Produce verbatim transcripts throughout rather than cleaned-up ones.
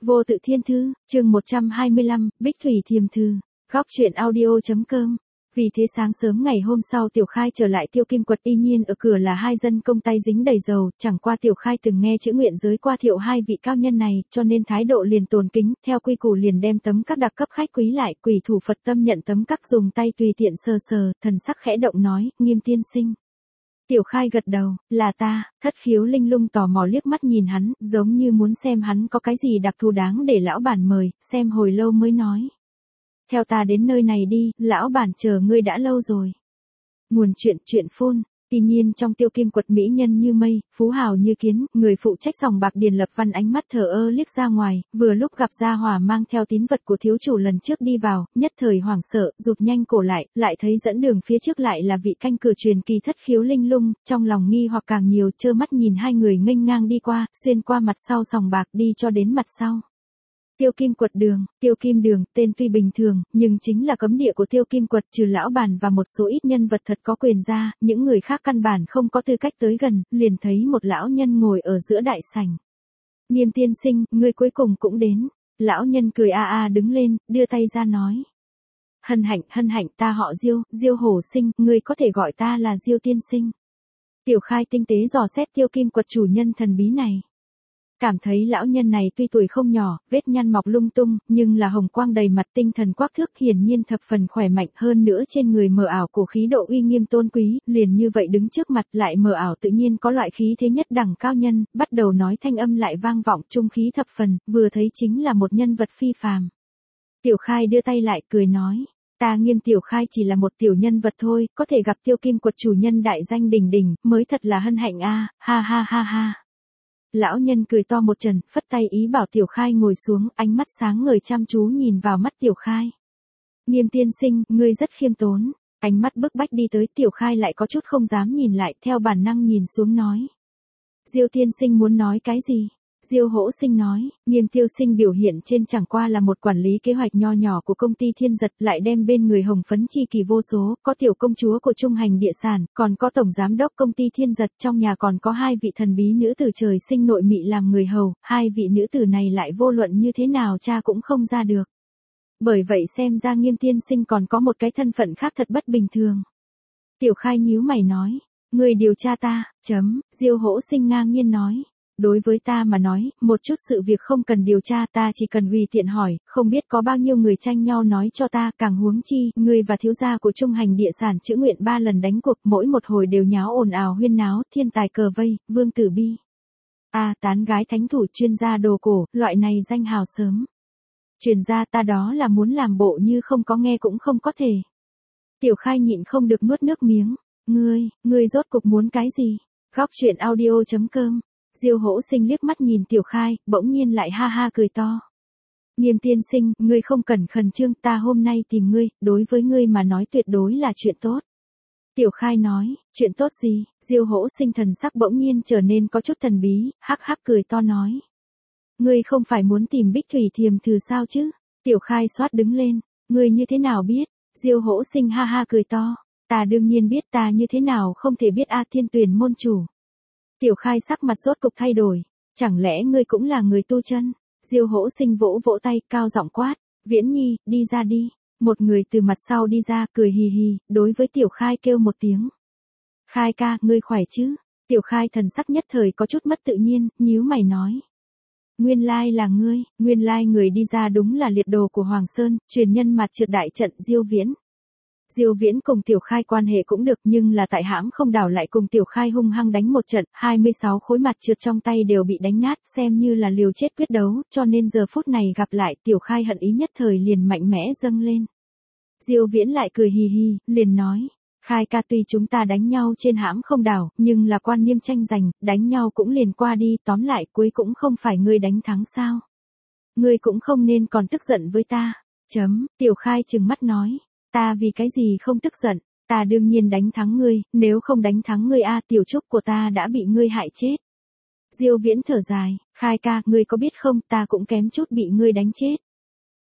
Vô tự thiên thư, chương một trăm hai mươi lăm, Bích Thủy Thiềm Thư, góc truyện audio chấm com. Vì thế sáng sớm ngày hôm sau Tiểu Khai trở lại Tiêu Kim Quật, y nhiên ở cửa là hai dân công tay dính đầy dầu, chẳng qua Tiểu Khai từng nghe chữ nguyện giới qua thiệu hai vị cao nhân này, cho nên thái độ liền tồn kính, theo quy củ liền đem tấm các đặc cấp khách quý lại, quỷ thủ Phật tâm nhận tấm các dùng tay tùy tiện sờ sờ, thần sắc khẽ động nói, Nghiêm tiên sinh. Tiểu Khai gật đầu, là ta. Thất khiếu linh lung tò mò liếc mắt nhìn hắn, giống như muốn xem hắn có cái gì đặc thù đáng để lão bản mời, xem hồi lâu mới nói. Theo ta đến nơi này đi, lão bản chờ ngươi đã lâu rồi. Nguồn chuyện chuyện phun. Tuy nhiên trong Tiêu Kim Quật mỹ nhân như mây, phú hào như kiến, người phụ trách sòng bạc Điền Lập Văn ánh mắt thờ ơ liếc ra ngoài, vừa lúc gặp Gia Hòa mang theo tín vật của thiếu chủ lần trước đi vào, nhất thời hoảng sợ, rụt nhanh cổ lại, lại thấy dẫn đường phía trước lại là vị canh cửa truyền kỳ Thất khiếu linh lung, trong lòng nghi hoặc càng nhiều, trơ mắt nhìn hai người nghênh ngang đi qua, xuyên qua mặt sau sòng bạc đi cho đến mặt sau. Tiêu Kim Quật đường, Tiêu Kim đường, tên tuy bình thường, nhưng chính là cấm địa của Tiêu Kim Quật, trừ lão bản và một số ít nhân vật thật có quyền ra, những người khác căn bản không có tư cách tới gần, liền thấy một lão nhân ngồi ở giữa đại sảnh. Nghiêm tiên sinh, ngươi cuối cùng cũng đến. Lão nhân cười a a đứng lên, đưa tay ra nói. Hân hạnh, hân hạnh, ta họ Diêu, Diêu Hổ Sinh, ngươi có thể gọi ta là Diêu tiên sinh. Tiểu Khai tinh tế dò xét Tiêu Kim Quật chủ nhân thần bí này. Cảm thấy lão nhân này tuy tuổi không nhỏ, vết nhăn mọc lung tung, nhưng là hồng quang đầy mặt, tinh thần quắc thước, hiển nhiên thập phần khỏe mạnh, hơn nữa trên người mờ ảo cổ khí độ uy nghiêm tôn quý, liền như vậy đứng trước mặt lại mờ ảo tự nhiên có loại khí thế nhất đẳng cao nhân, bắt đầu nói thanh âm lại vang vọng trung khí thập phần, vừa thấy chính là một nhân vật phi phàm. Tiểu Khai đưa tay lại cười nói, ta Nghiêm Tiểu Khai chỉ là một tiểu nhân vật thôi, có thể gặp Tiêu Kim Quật chủ nhân đại danh đỉnh đỉnh, mới thật là hân hạnh a, ha ha ha ha. Lão nhân cười to một trận, phất tay ý bảo Tiểu Khai ngồi xuống, ánh mắt sáng ngời chăm chú nhìn vào mắt Tiểu Khai. Nghiêm tiên sinh, ngươi rất khiêm tốn. Ánh mắt bức bách đi tới, Tiểu Khai lại có chút không dám nhìn lại, theo bản năng nhìn xuống nói. Diêu tiên sinh muốn nói cái gì? Diêu Hỗ Sinh nói, Nghiêm tiêu sinh biểu hiện trên chẳng qua là một quản lý kế hoạch nho nhỏ của công ty Thiên Giật, lại đem bên người hồng phấn chi kỳ vô số, có tiểu công chúa của Trung Hành Địa Sản, còn có tổng giám đốc công ty Thiên Giật, trong nhà còn có hai vị thần bí nữ tử trời sinh nội mị làm người hầu, hai vị nữ tử này lại vô luận như thế nào cha cũng không ra được. Bởi vậy xem ra Nghiêm tiên sinh còn có một cái thân phận khác thật bất bình thường. Tiểu Khai nhíu mày nói, người điều tra ta, chấm, Diêu Hỗ Sinh ngang nhiên nói. Đối với ta mà nói, một chút sự việc không cần điều tra, ta chỉ cần tùy tiện hỏi, không biết có bao nhiêu người tranh nhau nói cho ta, càng huống chi, ngươi và thiếu gia của Trung Hành Địa Sản chữ nguyện ba lần đánh cuộc, mỗi một hồi đều nháo ồn ào huyên náo, thiên tài cờ vây, vương tử bi. A à, tán gái thánh thủ chuyên gia đồ cổ, loại này danh hào sớm. Truyền ra ta đó là muốn làm bộ như không có nghe cũng không có thể. Tiểu Khai nhịn không được nuốt nước miếng, ngươi, ngươi rốt cục muốn cái gì? Góc truyện audio chấm com. Diêu Hỗ Sinh liếc mắt nhìn Tiểu Khai, bỗng nhiên lại ha ha cười to. Nghiêm tiên sinh, ngươi không cần khẩn trương, ta hôm nay tìm ngươi, đối với ngươi mà nói tuyệt đối là chuyện tốt. Tiểu Khai nói, chuyện tốt gì? Diêu Hỗ Sinh thần sắc bỗng nhiên trở nên có chút thần bí, hắc hắc cười to nói. Ngươi không phải muốn tìm Bích Thủy Thiềm Thư sao chứ? Tiểu Khai xoát đứng lên, ngươi như thế nào biết? Diêu Hỗ Sinh ha ha cười to, ta đương nhiên biết, ta như thế nào không thể biết a Thiên Tuyển môn chủ. Tiểu Khai sắc mặt rốt cục thay đổi, chẳng lẽ ngươi cũng là người tu chân? Diêu Hỗ Sinh vỗ vỗ tay, cao giọng quát, Viễn Nhi, đi ra đi. Một người từ mặt sau đi ra, cười hì hì, đối với Tiểu Khai kêu một tiếng. Khai ca, ngươi khỏe chứ? Tiểu Khai thần sắc nhất thời có chút mất tự nhiên, nhíu mày nói. Nguyên lai là ngươi, nguyên lai người đi ra đúng là liệt đồ của Hoàng Sơn, truyền nhân mặt trượt đại trận Diêu Viễn. Diêu Viễn cùng Tiểu Khai quan hệ cũng được, nhưng là tại hãm không đảo lại cùng Tiểu Khai hung hăng đánh một trận, hai mươi sáu khối mặt trượt trong tay đều bị đánh nát, xem như là liều chết quyết đấu, cho nên giờ phút này gặp lại, Tiểu Khai hận ý nhất thời liền mạnh mẽ dâng lên. Diêu Viễn lại cười hì hì, liền nói, Khai ca, tuy chúng ta đánh nhau trên hãm không đảo, nhưng là quan niêm tranh giành, đánh nhau cũng liền qua đi, tóm lại cuối cũng không phải ngươi đánh thắng sao? Ngươi cũng không nên còn tức giận với ta. Chấm, Tiểu Khai trừng mắt nói. Ta vì cái gì không tức giận, ta đương nhiên đánh thắng ngươi, nếu không đánh thắng ngươi a tiểu trúc của ta đã bị ngươi hại chết. Diêu Viễn thở dài, Khai ca, ngươi có biết không, ta cũng kém chút bị ngươi đánh chết.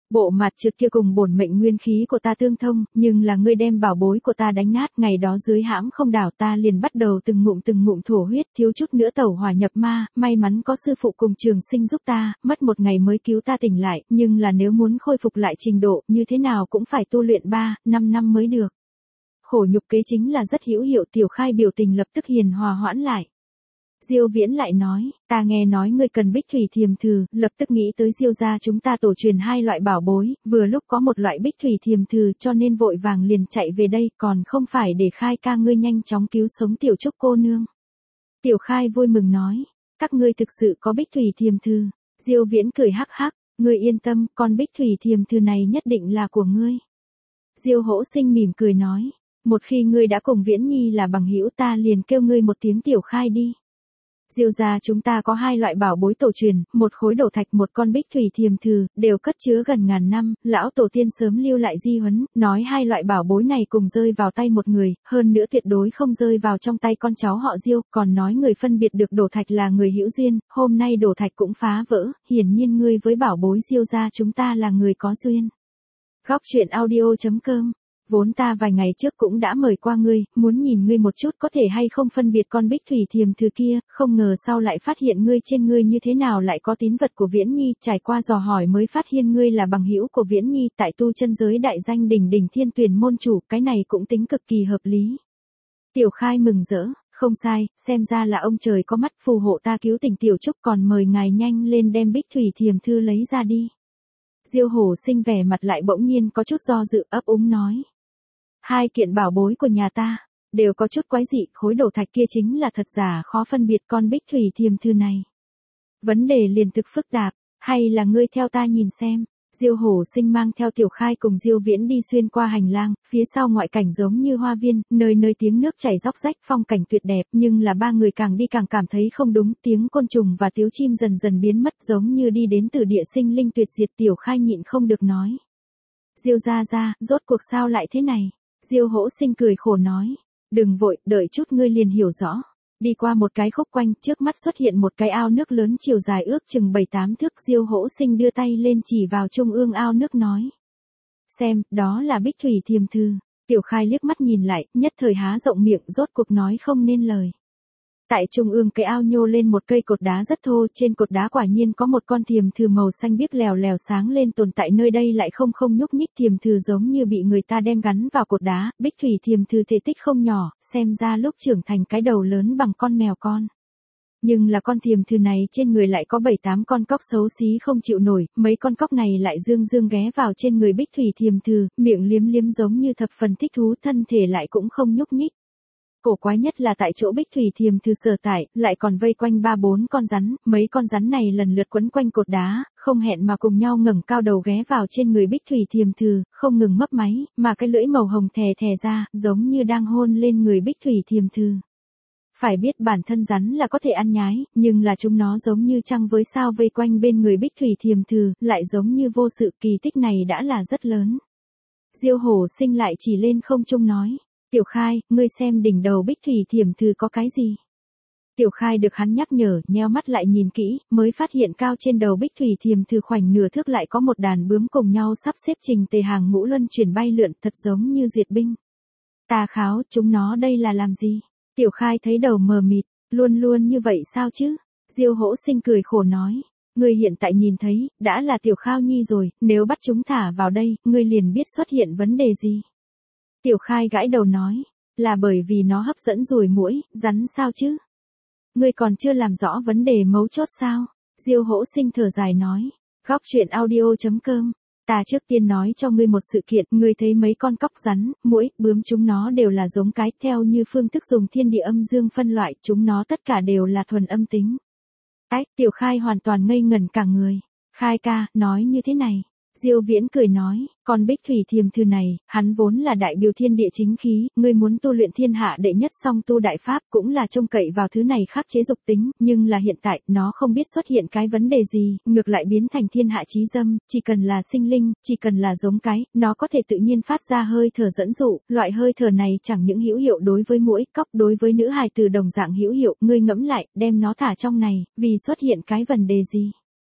Bộ mặt trượt kia cùng bổn mệnh nguyên khí của ta tương thông, nhưng là ngươi đem bảo bối của ta đánh nát, ngày đó dưới hãm không đảo ta liền bắt đầu từng ngụm từng ngụm thổ huyết, thiếu chút nữa tẩu hỏa nhập ma, may mắn có sư phụ cùng trường sinh giúp ta, mất một ngày mới cứu ta tỉnh lại, nhưng là nếu muốn khôi phục lại trình độ, như thế nào cũng phải tu luyện ba, năm năm mới được. Khổ nhục kế chính là rất hữu hiệu. Tiểu Khai biểu tình lập tức hiền hòa hoãn lại. Diêu Viễn lại nói, ta nghe nói ngươi cần bích thủy thiềm thử, lập tức nghĩ tới Diêu gia chúng ta tổ truyền hai loại bảo bối, vừa lúc có một loại bích thủy thiềm thử cho nên vội vàng liền chạy về đây, còn không phải để Khai ca ngươi nhanh chóng cứu sống Tiểu Trúc cô nương. Tiểu Khai vui mừng nói, các ngươi thực sự có bích thủy thiềm thử. Diêu Viễn cười hắc hắc, ngươi yên tâm, con bích thủy thiềm thử này nhất định là của ngươi. Diêu Hỗ Sinh mỉm cười nói, một khi ngươi đã cùng Viễn Nhi là bằng hữu ta liền kêu ngươi một tiếng Tiểu Khai đi. Diêu gia chúng ta có hai loại bảo bối tổ truyền, một khối đổ thạch một con bích thủy thiềm thử, đều cất chứa gần ngàn năm, lão tổ tiên sớm lưu lại di huấn, nói hai loại bảo bối này cùng rơi vào tay một người, hơn nữa tuyệt đối không rơi vào trong tay con cháu họ Diêu, còn nói người phân biệt được đổ thạch là người hữu duyên, hôm nay đổ thạch cũng phá vỡ, hiển nhiên ngươi với bảo bối Diêu gia chúng ta là người có duyên. Góc truyện audio chấm com. Vốn ta vài ngày trước cũng đã mời qua ngươi, muốn nhìn ngươi một chút có thể hay không phân biệt con bích thủy thiềm thử kia, không ngờ sau lại phát hiện ngươi trên ngươi như thế nào lại có tín vật của Viễn Nhi, trải qua dò hỏi mới phát hiện ngươi là bằng hữu của Viễn Nhi, tại tu chân giới đại danh đỉnh đỉnh thiên tuyển môn chủ, cái này cũng tính cực kỳ hợp lý. Tiểu Khai mừng rỡ, không sai, xem ra là ông trời có mắt phù hộ ta cứu tỉnh Tiểu Trúc, còn mời ngài nhanh lên đem bích thủy thiềm thư lấy ra đi. Diêu Hổ Sinh vẻ mặt lại bỗng nhiên có chút do dự, ấp úng nói. Hai kiện bảo bối của nhà ta, đều có chút quái dị, khối đổ thạch kia chính là thật giả khó phân biệt con bích thủy thiềm thư này. Vấn đề liền thực phức tạp, hay là ngươi theo ta nhìn xem. Diêu Hổ Sinh mang theo Tiểu Khai cùng Diêu Viễn đi xuyên qua hành lang, phía sau ngoại cảnh giống như hoa viên, nơi nơi tiếng nước chảy róc rách, phong cảnh tuyệt đẹp, nhưng là ba người càng đi càng cảm thấy không đúng, tiếng côn trùng và tiếng chim dần dần biến mất giống như đi đến từ địa sinh linh tuyệt diệt. Tiểu Khai nhịn không được nói. Diêu gia gia, rốt cuộc sao lại thế này? Diêu Hỗ Sinh cười khổ nói, đừng vội, đợi chút ngươi liền hiểu rõ. Đi qua một cái khúc quanh, trước mắt xuất hiện một cái ao nước lớn chiều dài ước chừng bảy tám thước. Diêu Hỗ Sinh đưa tay lên chỉ vào trung ương ao nước nói. Xem, đó là bích thủy thiềm thư. Tiểu Khai liếc mắt nhìn lại, nhất thời há rộng miệng, rốt cuộc nói không nên lời. Tại trung ương cái ao nhô lên một cây cột đá rất thô, trên cột đá quả nhiên có một con thiềm thử màu xanh biếc lèo lèo sáng lên, tồn tại nơi đây lại không không nhúc nhích. Thiềm thử giống như bị người ta đem gắn vào cột đá, bích thủy thiềm thử thể tích không nhỏ, xem ra lúc trưởng thành cái đầu lớn bằng con mèo con. Nhưng là con thiềm thử này trên người lại có bảy tám con cóc xấu xí không chịu nổi, mấy con cóc này lại dương dương ghé vào trên người bích thủy thiềm thử, miệng liếm liếm giống như thập phần thích thú, thân thể lại cũng không nhúc nhích. Cổ quái nhất là tại chỗ bích thủy thiềm thư sở tại, lại còn vây quanh ba bốn con rắn, mấy con rắn này lần lượt quấn quanh cột đá, không hẹn mà cùng nhau ngẩng cao đầu ghé vào trên người bích thủy thiềm thư, không ngừng mấp máy, mà cái lưỡi màu hồng thè thè ra, giống như đang hôn lên người bích thủy thiềm thư. Phải biết bản thân rắn là có thể ăn nhái, nhưng là chúng nó giống như trăng với sao vây quanh bên người bích thủy thiềm thư, lại giống như vô sự. Kỳ tích này đã là rất lớn. Diêu Hổ Sinh lại chỉ lên không trung nói. Tiểu Khai, ngươi xem đỉnh đầu bích thủy thiềm thư có cái gì? Tiểu Khai được hắn nhắc nhở, nheo mắt lại nhìn kỹ, mới phát hiện cao trên đầu bích thủy thiềm thư khoảnh nửa thước lại có một đàn bướm cùng nhau sắp xếp trình tề hàng ngũ luân chuyển bay lượn, thật giống như duyệt binh. Tà Kháo, chúng nó đây là làm gì? Tiểu Khai thấy đầu mờ mịt, luôn luôn như vậy sao chứ? Diêu Hỗ Sinh cười khổ nói. Ngươi hiện tại nhìn thấy, đã là Tiểu Khao Nhi rồi, nếu bắt chúng thả vào đây, ngươi liền biết xuất hiện vấn đề gì. Tiểu Khai gãi đầu nói, là bởi vì nó hấp dẫn ruồi muỗi, rắn sao chứ? Ngươi còn chưa làm rõ vấn đề mấu chốt sao? Diêu Hỗ Sinh thở dài nói, góc truyện audio chấm com. Ta trước tiên nói cho ngươi một sự kiện, ngươi thấy mấy con cóc rắn, muỗi, bướm chúng nó đều là giống cái, theo như phương thức dùng thiên địa âm dương phân loại, chúng nó tất cả đều là thuần âm tính. Ách, Tiểu Khai hoàn toàn ngây ngẩn cả người. Khai ca, nói như thế này. Diêu Viễn cười nói, con bích thủy thiềm thư này, hắn vốn là đại biểu thiên địa chính khí, ngươi muốn tu luyện thiên hạ đệ nhất song tu đại pháp cũng là trông cậy vào thứ này khắc chế dục tính, nhưng là hiện tại, nó không biết xuất hiện cái vấn đề gì, ngược lại biến thành thiên hạ chí dâm, chỉ cần là sinh linh, chỉ cần là giống cái, nó có thể tự nhiên phát ra hơi thở dẫn dụ, loại hơi thở này chẳng những hữu hiệu đối với muỗi, cóc, đối với nữ hài từ đồng dạng hữu hiệu, ngươi ngẫm lại, đem nó thả trong này, vì xuất hiện cái vấn đề gì?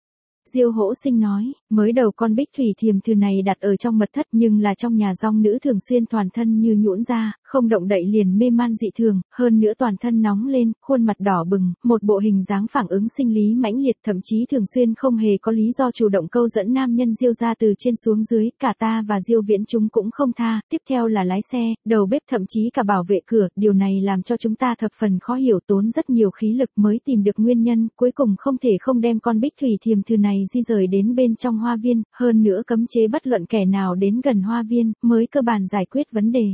Diêu Hỗ Sinh nói, mới đầu con bích thủy thiềm thử này đặt ở trong mật thất nhưng là trong nhà dong nữ thường xuyên toàn thân như nhũn ra, không động đậy liền mê man dị thường, hơn nữa toàn thân nóng lên, khuôn mặt đỏ bừng, một bộ hình dáng phản ứng sinh lý mãnh liệt, thậm chí thường xuyên không hề có lý do chủ động câu dẫn nam nhân Diêu ra từ trên xuống dưới, cả ta và Diêu Viễn chúng cũng không tha, tiếp theo là lái xe, đầu bếp thậm chí cả bảo vệ cửa, điều này làm cho chúng ta thập phần khó hiểu, tốn rất nhiều khí lực mới tìm được nguyên nhân, cuối cùng không thể không đem con bích thủy thiềm thử này di rời đến bên trong hoa viên, hơn nữa cấm chế bất luận kẻ nào đến gần hoa viên, mới cơ bản giải quyết vấn đề.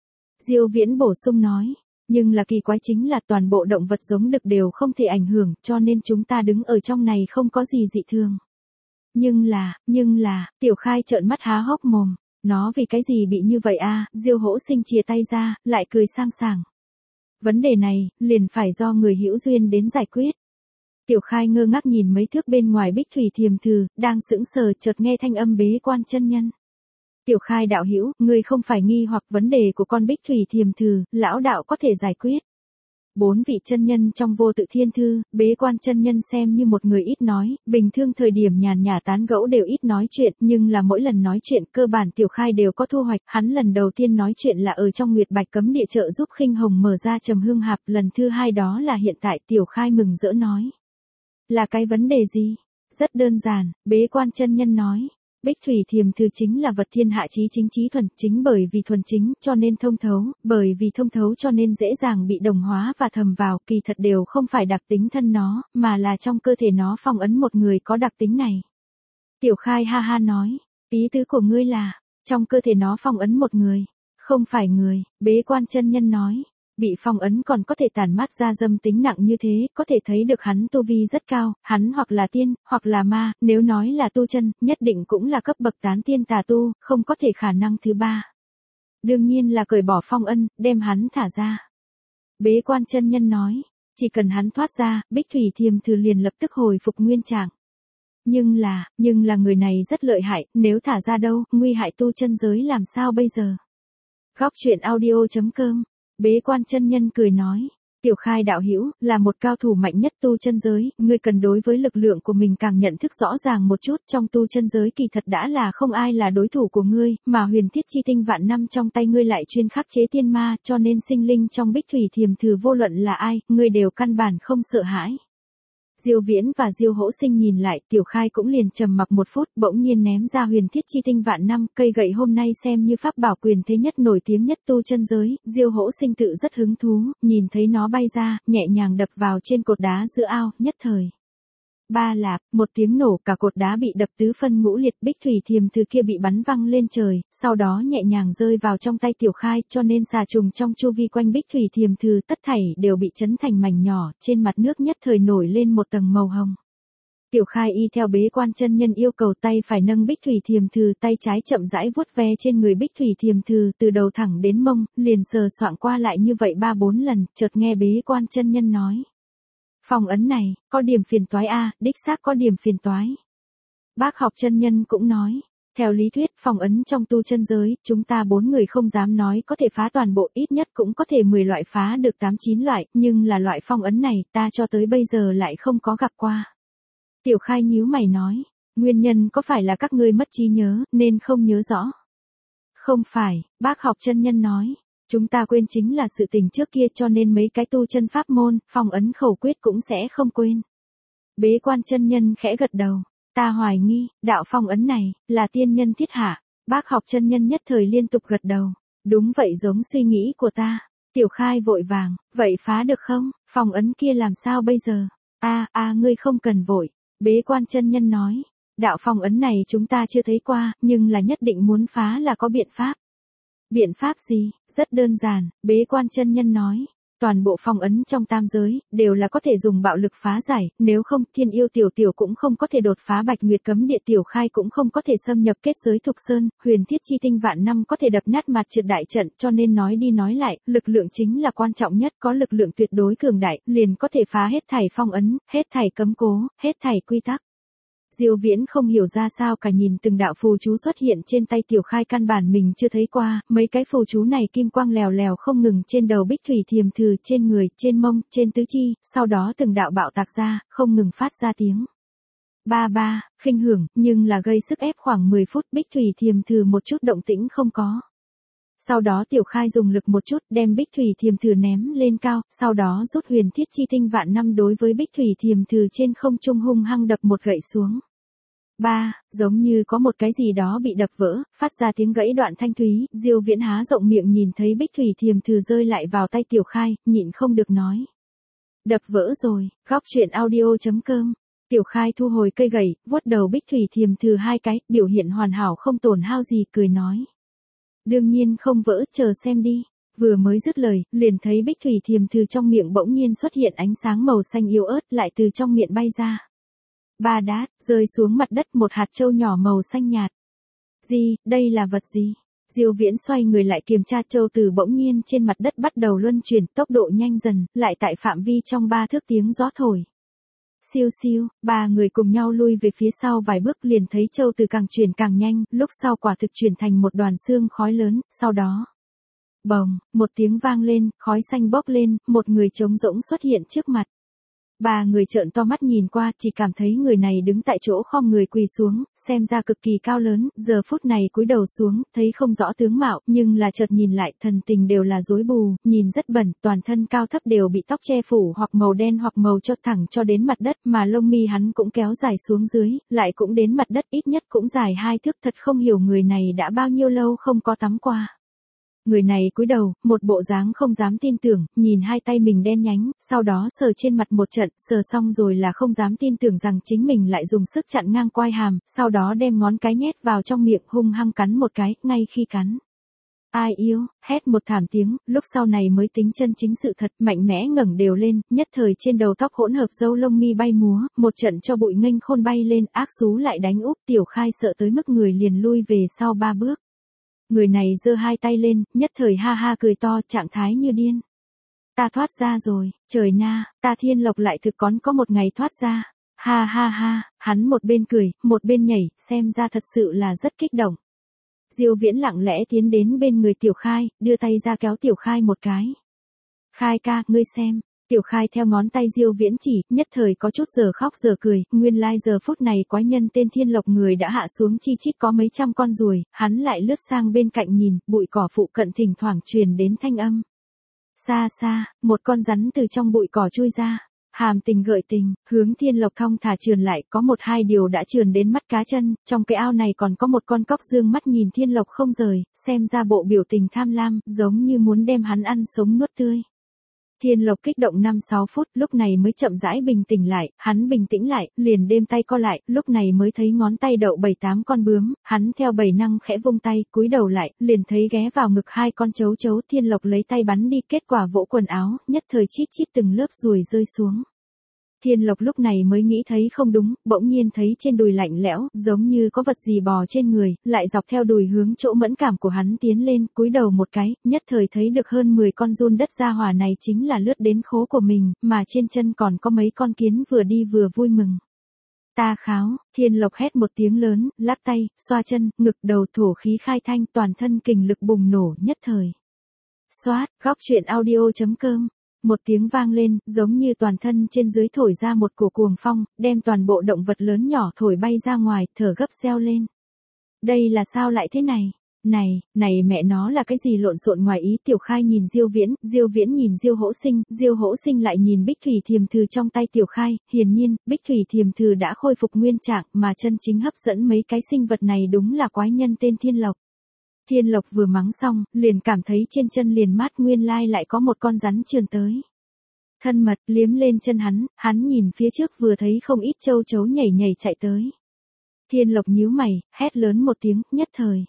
Diêu Viễn bổ sung nói, nhưng là kỳ quái chính là toàn bộ động vật giống đực đều không thể ảnh hưởng, cho nên chúng ta đứng ở trong này không có gì dị thường. Nhưng là, nhưng là, Tiểu Khai trợn mắt há hốc mồm, nó vì cái gì bị như vậy a? Diêu Hỗ Sinh chìa tay ra, lại cười sang sảng. Vấn đề này, liền phải do người hữu duyên đến giải quyết. Tiểu Khai ngơ ngác nhìn mấy thước bên ngoài bích thủy thiềm thử, đang sững sờ chợt nghe thanh âm bế quan chân nhân. Tiểu Khai đạo hữu, ngươi không phải nghi hoặc vấn đề của con bích thủy thiềm thử, lão đạo có thể giải quyết. Bốn vị chân nhân trong vô tự thiên thư, bế quan chân nhân xem như một người ít nói, bình thường thời điểm nhàn nhã tán gẫu đều ít nói chuyện, nhưng là mỗi lần nói chuyện cơ bản Tiểu Khai đều có thu hoạch, hắn lần đầu tiên nói chuyện là ở trong Nguyệt Bạch Cấm Địa trợ giúp Khinh Hồng mở ra Trầm Hương Hạp, lần thứ hai đó là hiện tại. Tiểu Khai mừng rỡ nói. Là cái vấn đề gì? Rất đơn giản, bế quan chân nhân nói. Bích thủy thiềm thử chính là vật thiên hạ chí chính chí thuần, chính bởi vì thuần chính, cho nên thông thấu, bởi vì thông thấu cho nên dễ dàng bị đồng hóa và thầm vào, kỳ thật đều không phải đặc tính thân nó, mà là trong cơ thể nó phong ấn một người có đặc tính này. Tiểu Khai ha ha nói, ý tứ của ngươi là, trong cơ thể nó phong ấn một người, không phải người, bế quan chân nhân nói. Bị phong ấn còn có thể tản mát ra dâm tính nặng như thế, có thể thấy được hắn tu vi rất cao, hắn hoặc là tiên, hoặc là ma, nếu nói là tu chân, nhất định cũng là cấp bậc tán tiên tà tu, không có thể khả năng thứ ba. Đương nhiên là cởi bỏ phong ấn, đem hắn thả ra. Bế quan chân nhân nói, chỉ cần hắn thoát ra, bích thủy thiềm thử liền lập tức hồi phục nguyên trạng. Nhưng là, nhưng là người này rất lợi hại, nếu thả ra đâu, nguy hại tu chân giới làm sao bây giờ? Góc truyện audio chấm com. Bế quan chân nhân cười nói, Tiểu Khai đạo hữu là một cao thủ mạnh nhất tu chân giới, ngươi cần đối với lực lượng của mình càng nhận thức rõ ràng một chút, trong tu chân giới kỳ thật đã là không ai là đối thủ của ngươi, mà huyền thiết chi tinh vạn năm trong tay ngươi lại chuyên khắc chế tiên ma, cho nên sinh linh trong bích thủy thiềm thử vô luận là ai, ngươi đều căn bản không sợ hãi. Diêu Viễn và Diêu Hỗ Sinh nhìn lại, Tiểu Khai cũng liền trầm mặc một phút, bỗng nhiên ném ra huyền thiết chi tinh vạn năm, cây gậy hôm nay xem như pháp bảo quyền thế nhất nổi tiếng nhất tu chân giới, Diêu Hỗ Sinh tự rất hứng thú, nhìn thấy nó bay ra, nhẹ nhàng đập vào trên cột đá giữa ao, nhất thời. Ba lạp, một tiếng nổ, cả cột đá bị đập tứ phân ngũ liệt, bích thủy thiềm thử kia bị bắn văng lên trời, sau đó nhẹ nhàng rơi vào trong tay Tiểu Khai, cho nên xà trùng trong chu vi quanh bích thủy thiềm thử tất thảy đều bị chấn thành mảnh nhỏ, trên mặt nước nhất thời nổi lên một tầng màu hồng. Tiểu Khai y theo bế quan chân nhân yêu cầu, tay phải nâng bích thủy thiềm thử, tay trái chậm rãi vuốt ve trên người bích thủy thiềm thử, từ đầu thẳng đến mông, liền sờ soạng qua lại như vậy ba bốn lần, chợt nghe bế quan chân nhân nói. Phong ấn này, có điểm phiền toái a, đích xác có điểm phiền toái. Bác học chân nhân cũng nói, theo lý thuyết phong ấn trong tu chân giới, chúng ta bốn người không dám nói có thể phá toàn bộ, ít nhất cũng có thể mười loại phá được tám chín loại, nhưng là loại phong ấn này ta cho tới bây giờ lại không có gặp qua. Tiểu Khai nhíu mày nói, nguyên nhân có phải là các ngươi mất trí nhớ, nên không nhớ rõ? Không phải, bác học chân nhân nói. Chúng ta quên chính là sự tình trước kia, cho nên mấy cái tu chân pháp môn, phong ấn khẩu quyết cũng sẽ không quên. Bế quan chân nhân khẽ gật đầu, ta hoài nghi, đạo phong ấn này, là tiên nhân thiết hạ. Bác học chân nhân nhất thời liên tục gật đầu, đúng vậy, giống suy nghĩ của ta. Tiểu Khai vội vàng, vậy phá được không, phong ấn kia làm sao bây giờ? A a ngươi không cần vội, bế quan chân nhân nói, đạo phong ấn này chúng ta chưa thấy qua, nhưng là nhất định muốn phá là có biện pháp. Biện pháp gì? Rất đơn giản, bế quan chân nhân nói. Toàn bộ phong ấn trong tam giới, đều là có thể dùng bạo lực phá giải, nếu không, thiên yêu tiểu tiểu cũng không có thể đột phá bạch nguyệt cấm địa, Tiểu Khai cũng không có thể xâm nhập kết giới thục sơn, huyền thiết chi tinh vạn năm có thể đập nát mặt trượt đại trận, cho nên nói đi nói lại, lực lượng chính là quan trọng nhất, có lực lượng tuyệt đối cường đại, liền có thể phá hết thảy phong ấn, hết thảy cấm cố, hết thảy quy tắc. Diêu Viễn không hiểu ra sao cả, nhìn từng đạo phù chú xuất hiện trên tay Tiểu Khai căn bản mình chưa thấy qua, mấy cái phù chú này kim quang lèo lèo không ngừng trên đầu bích thủy thiềm thử, trên người, trên mông, trên tứ chi, sau đó từng đạo bạo tạc ra, không ngừng phát ra tiếng. Ba ba, khinh hưởng, nhưng là gây sức ép khoảng mười phút, Bích Thủy Thiềm Thử một chút động tĩnh không có. Sau đó Tiểu Khai dùng lực một chút đem Bích Thủy Thiềm Thử ném lên cao, sau đó rút huyền thiết chi tinh vạn năm đối với Bích Thủy Thiềm Thử trên không trung hung hăng đập một gậy xuống. Ba, giống như có một cái gì đó bị đập vỡ, phát ra tiếng gãy đoạn thanh thúy, Diêu Viễn há rộng miệng nhìn thấy Bích Thủy Thiềm Thử rơi lại vào tay Tiểu Khai, nhịn không được nói. Đập vỡ rồi, góc truyện audio chấm com. Tiểu Khai thu hồi cây gậy, vuốt đầu Bích Thủy Thiềm Thử hai cái, biểu hiện hoàn hảo không tổn hao gì, cười nói. Đương nhiên không vỡ, chờ xem đi. Vừa mới dứt lời, liền thấy Bích Thủy Thiềm Thử trong miệng bỗng nhiên xuất hiện ánh sáng màu xanh yếu ớt lại từ trong miệng bay ra. Ba đát, rơi xuống mặt đất một hạt châu nhỏ màu xanh nhạt. Gì, đây là vật gì? Diêu Viễn xoay người lại kiểm tra châu từ bỗng nhiên trên mặt đất bắt đầu luân chuyển, tốc độ nhanh dần, lại tại phạm vi trong ba thước tiếng gió thổi. Siêu siêu, ba người cùng nhau lui về phía sau vài bước liền thấy châu từ càng chuyển càng nhanh, lúc sau quả thực chuyển thành một đoàn xương khói lớn, sau đó. Bồng, một tiếng vang lên, khói xanh bốc lên, một người trống rỗng xuất hiện trước mặt. Ba người trợn to mắt nhìn qua, chỉ cảm thấy người này đứng tại chỗ khom người quỳ xuống, xem ra cực kỳ cao lớn, giờ phút này cúi đầu xuống, thấy không rõ tướng mạo, nhưng là chợt nhìn lại, thần tình đều là rối bù, nhìn rất bẩn, toàn thân cao thấp đều bị tóc che phủ hoặc màu đen hoặc màu cho thẳng cho đến mặt đất, mà lông mi hắn cũng kéo dài xuống dưới, lại cũng đến mặt đất, ít nhất cũng dài hai thước, thật không hiểu người này đã bao nhiêu lâu không có tắm qua. Người này cúi đầu, một bộ dáng không dám tin tưởng, nhìn hai tay mình đen nhánh, sau đó sờ trên mặt một trận, sờ xong rồi là không dám tin tưởng rằng chính mình lại dùng sức chặn ngang quai hàm, sau đó đem ngón cái nhét vào trong miệng hung hăng cắn một cái, ngay khi cắn. Ai yêu, hét một thảm tiếng, lúc sau này mới tính chân chính sự thật, mạnh mẽ ngẩng đều lên, nhất thời trên đầu tóc hỗn hợp râu lông mi bay múa, một trận cho bụi nghênh khôn bay lên, ác xú lại đánh úp, Tiểu Khai sợ tới mức người liền lui về sau ba bước. Người này giơ hai tay lên, nhất thời ha ha cười to, trạng thái như điên. Ta thoát ra rồi, trời na, ta Thiên Lộc lại thực còn có một ngày thoát ra. Ha ha ha, hắn một bên cười, một bên nhảy, xem ra thật sự là rất kích động. Diêu Viễn lặng lẽ tiến đến bên người Tiểu Khai, đưa tay ra kéo Tiểu Khai một cái. Khai ca, ngươi xem. Tiểu Khai theo ngón tay Diêu Viễn chỉ, nhất thời có chút giờ khóc giờ cười, nguyên lai giờ phút này quái nhân tên Thiên Lộc người đã hạ xuống chi chít có mấy trăm con ruồi, hắn lại lướt sang bên cạnh nhìn, bụi cỏ phụ cận thỉnh thoảng truyền đến thanh âm. Xa xa, một con rắn từ trong bụi cỏ chui ra, hàm tình gợi tình, hướng Thiên Lộc thong thả trườn lại, có một hai điều đã trườn đến mắt cá chân, trong cái ao này còn có một con cóc dương mắt nhìn Thiên Lộc không rời, xem ra bộ biểu tình tham lam, giống như muốn đem hắn ăn sống nuốt tươi. Thiên Lộc kích động năm sáu phút, lúc này mới chậm rãi bình tĩnh lại, hắn bình tĩnh lại, liền đêm tay co lại, lúc này mới thấy ngón tay đậu bảy tám con bướm, hắn theo bảy năng khẽ vung tay, cúi đầu lại, liền thấy ghé vào ngực hai con chấu chấu, Thiên Lộc lấy tay bắn đi, kết quả vỗ quần áo, nhất thời chít chít từng lớp ruồi rơi xuống. Thiên Lộc lúc này mới nghĩ thấy không đúng, bỗng nhiên thấy trên đùi lạnh lẽo, giống như có vật gì bò trên người, lại dọc theo đùi hướng chỗ mẫn cảm của hắn tiến lên, cúi đầu một cái, nhất thời thấy được hơn mười con giun đất gia hỏa này chính là lướt đến khố của mình, mà trên chân còn có mấy con kiến vừa đi vừa vui mừng. Ta kháo, Thiên Lộc hét một tiếng lớn, lắc tay, xoa chân, ngực đầu thổ khí khai thanh, toàn thân kình lực bùng nổ nhất thời. Xoát, góc truyện audio chấm com. Một tiếng vang lên, giống như toàn thân trên dưới thổi ra một cổ cuồng phong, đem toàn bộ động vật lớn nhỏ thổi bay ra ngoài, thở gấp reo lên. Đây là sao lại thế này? Này, này mẹ nó là cái gì lộn xộn ngoài ý? Tiểu Khai nhìn Diêu Viễn, Diêu Viễn nhìn Diêu Hỗ Sinh, Diêu Hỗ Sinh lại nhìn Bích Thủy Thiềm Thử trong tay Tiểu Khai, hiển nhiên, Bích Thủy Thiềm Thử đã khôi phục nguyên trạng, mà chân chính hấp dẫn mấy cái sinh vật này đúng là quái nhân tên Thiên Lộc. Thiên Lộc vừa mắng xong, liền cảm thấy trên chân liền mát, nguyên lai lại có một con rắn trườn tới. Thân mật, liếm lên chân hắn, hắn nhìn phía trước vừa thấy không ít châu chấu nhảy nhảy chạy tới. Thiên Lộc nhíu mày, hét lớn một tiếng, nhất thời.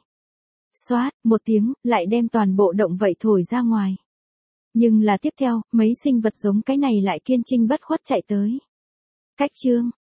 Xoát, một tiếng, lại đem toàn bộ động vậy thổi ra ngoài. Nhưng là tiếp theo, mấy sinh vật giống cái này lại kiên trinh bất khuất chạy tới. Cách chương,